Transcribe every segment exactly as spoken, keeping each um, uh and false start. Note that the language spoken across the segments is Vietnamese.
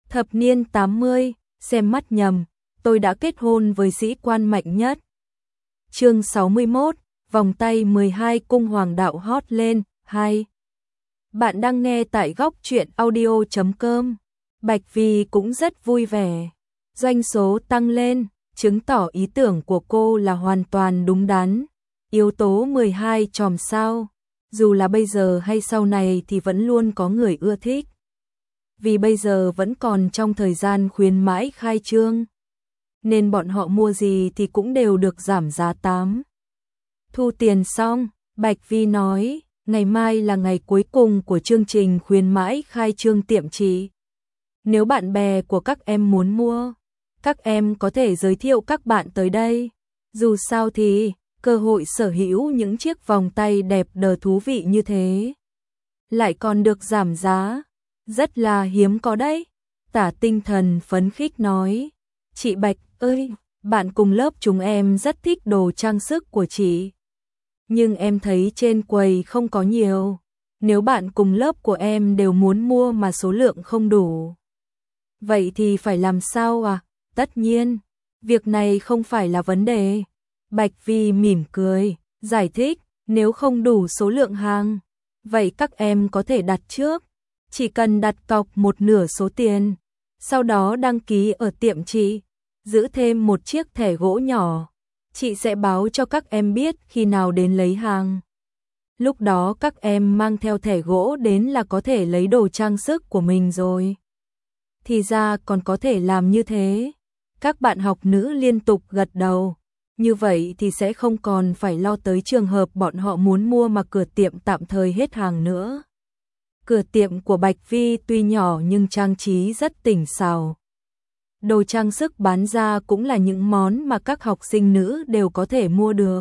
Thập niên tám mươi, xem mắt nhầm, tôi đã kết hôn với sĩ quan mạnh nhất. Chương sáu mươi mốt, vòng tay mười hai cung hoàng đạo hot lên, hai. Bạn đang nghe tại góc truyện audio chấm com. Bạch Vi cũng rất vui vẻ. Doanh số tăng lên, chứng tỏ ý tưởng của cô là hoàn toàn đúng đắn. Yếu tố mười hai chòm sao, dù là bây giờ hay sau này thì vẫn luôn có người ưa thích. Vì bây giờ vẫn còn trong thời gian khuyến mãi khai trương, nên bọn họ mua gì thì cũng đều được giảm giá tám. Thu tiền xong, Bạch Vi nói, ngày mai là ngày cuối cùng của chương trình khuyến mãi khai trương tiệm chị. Nếu bạn bè của các em muốn mua, các em có thể giới thiệu các bạn tới đây. Dù sao thì, cơ hội sở hữu những chiếc vòng tay đẹp đờ thú vị như thế, lại còn được giảm giá, rất là hiếm có đấy. Tả Tinh Thần phấn khích nói, chị Bạch ơi, bạn cùng lớp chúng em rất thích đồ trang sức của chị. Nhưng em thấy trên quầy không có nhiều. Nếu bạn cùng lớp của em đều muốn mua mà số lượng không đủ, vậy thì phải làm sao à? Tất nhiên, việc này không phải là vấn đề. Bạch Vi mỉm cười, giải thích, nếu không đủ số lượng hàng, vậy các em có thể đặt trước. Chỉ cần đặt cọc một nửa số tiền, sau đó đăng ký ở tiệm chị, giữ thêm một chiếc thẻ gỗ nhỏ. Chị sẽ báo cho các em biết khi nào đến lấy hàng. Lúc đó các em mang theo thẻ gỗ đến là có thể lấy đồ trang sức của mình rồi. Thì ra còn có thể làm như thế. Các bạn học nữ liên tục gật đầu. Như vậy thì sẽ không còn phải lo tới trường hợp bọn họ muốn mua mà cửa tiệm tạm thời hết hàng nữa. Cửa tiệm của Bạch Vi tuy nhỏ nhưng trang trí rất tỉnh xảo. Đồ trang sức bán ra cũng là những món mà các học sinh nữ đều có thể mua được.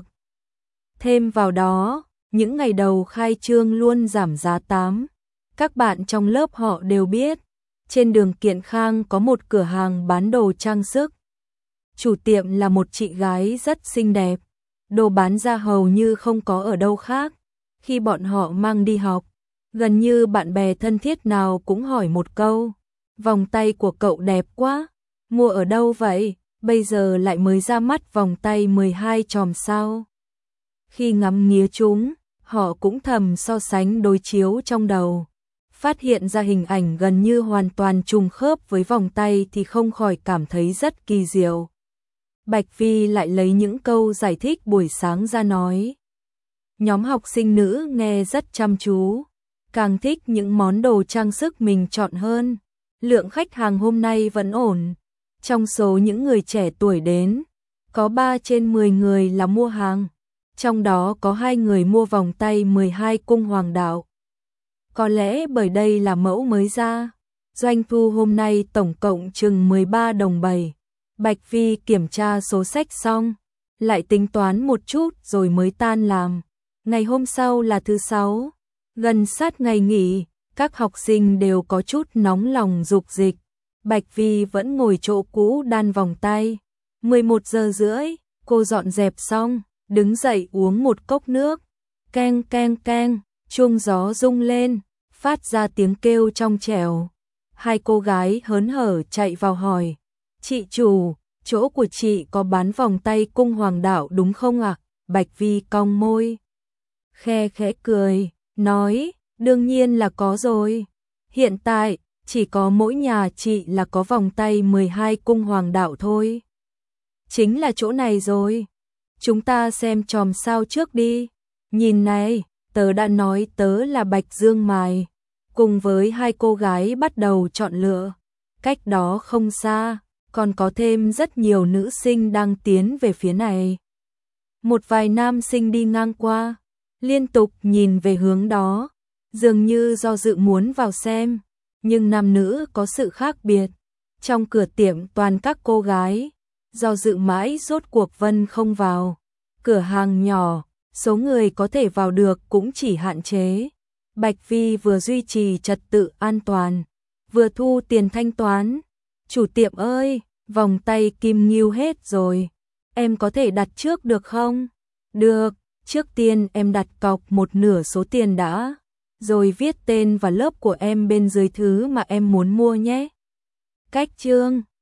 Thêm vào đó, những ngày đầu khai trương luôn giảm giá tám. Các bạn trong lớp họ đều biết, trên đường Kiện Khang có một cửa hàng bán đồ trang sức. Chủ tiệm là một chị gái rất xinh đẹp. Đồ bán ra hầu như không có ở đâu khác. Khi bọn họ mang đi học, gần như bạn bè thân thiết nào cũng hỏi một câu, vòng tay của cậu đẹp quá, mua ở đâu vậy? Bây giờ lại mới ra mắt vòng tay mười hai chòm sao. Khi ngắm nghía chúng, họ cũng thầm so sánh đối chiếu trong đầu, phát hiện ra hình ảnh gần như hoàn toàn trùng khớp với vòng tay thì không khỏi cảm thấy rất kỳ diệu. Bạch Vi lại lấy những câu giải thích buổi sáng ra nói. Nhóm học sinh nữ nghe rất chăm chú, càng thích những món đồ trang sức mình chọn hơn. Lượng khách hàng hôm nay vẫn ổn. Trong số những người trẻ tuổi đến, có ba trên mười người là mua hàng. Trong đó có hai người mua vòng tay mười hai cung hoàng đạo. Có lẽ bởi đây là mẫu mới ra, doanh thu hôm nay tổng cộng chừng mười ba đồng bảy. Bạch Vi kiểm tra số sách xong, lại tính toán một chút rồi mới tan làm. Ngày hôm sau là thứ sáu, gần sát ngày nghỉ, các học sinh đều có chút nóng lòng dục dịch. Bạch Vi vẫn ngồi chỗ cũ đan vòng tay. mười một giờ rưỡi, cô dọn dẹp xong, đứng dậy uống một cốc nước. Keng keng keng, chuông gió rung lên, phát ra tiếng kêu trong trẻo. Hai cô gái hớn hở chạy vào hỏi, chị chủ, chỗ của chị có bán vòng tay cung hoàng đạo đúng không ạ? À? Bạch Vi cong môi, khe khẽ cười, nói, đương nhiên là có rồi. Hiện tại, chỉ có mỗi nhà chị là có vòng tay mười hai cung hoàng đạo thôi. Chính là chỗ này rồi. Chúng ta xem chòm sao trước đi. Nhìn này, tớ đã nói tớ là Bạch Dương Mài. Cùng với hai cô gái bắt đầu chọn lựa. Cách đó không xa, còn có thêm rất nhiều nữ sinh đang tiến về phía này. Một vài nam sinh đi ngang qua, liên tục nhìn về hướng đó, dường như do dự muốn vào xem. Nhưng nam nữ có sự khác biệt. Trong cửa tiệm toàn các cô gái, do dự mãi rốt cuộc Vân không vào. Cửa hàng nhỏ, số người có thể vào được cũng chỉ hạn chế. Bạch Vi vừa duy trì trật tự an toàn, vừa thu tiền thanh toán. Chủ tiệm ơi, vòng tay kim ngưu hết rồi, em có thể đặt trước được không? Được, trước tiên em đặt cọc một nửa số tiền đã, rồi viết tên và lớp của em bên dưới thứ mà em muốn mua nhé. Cách chương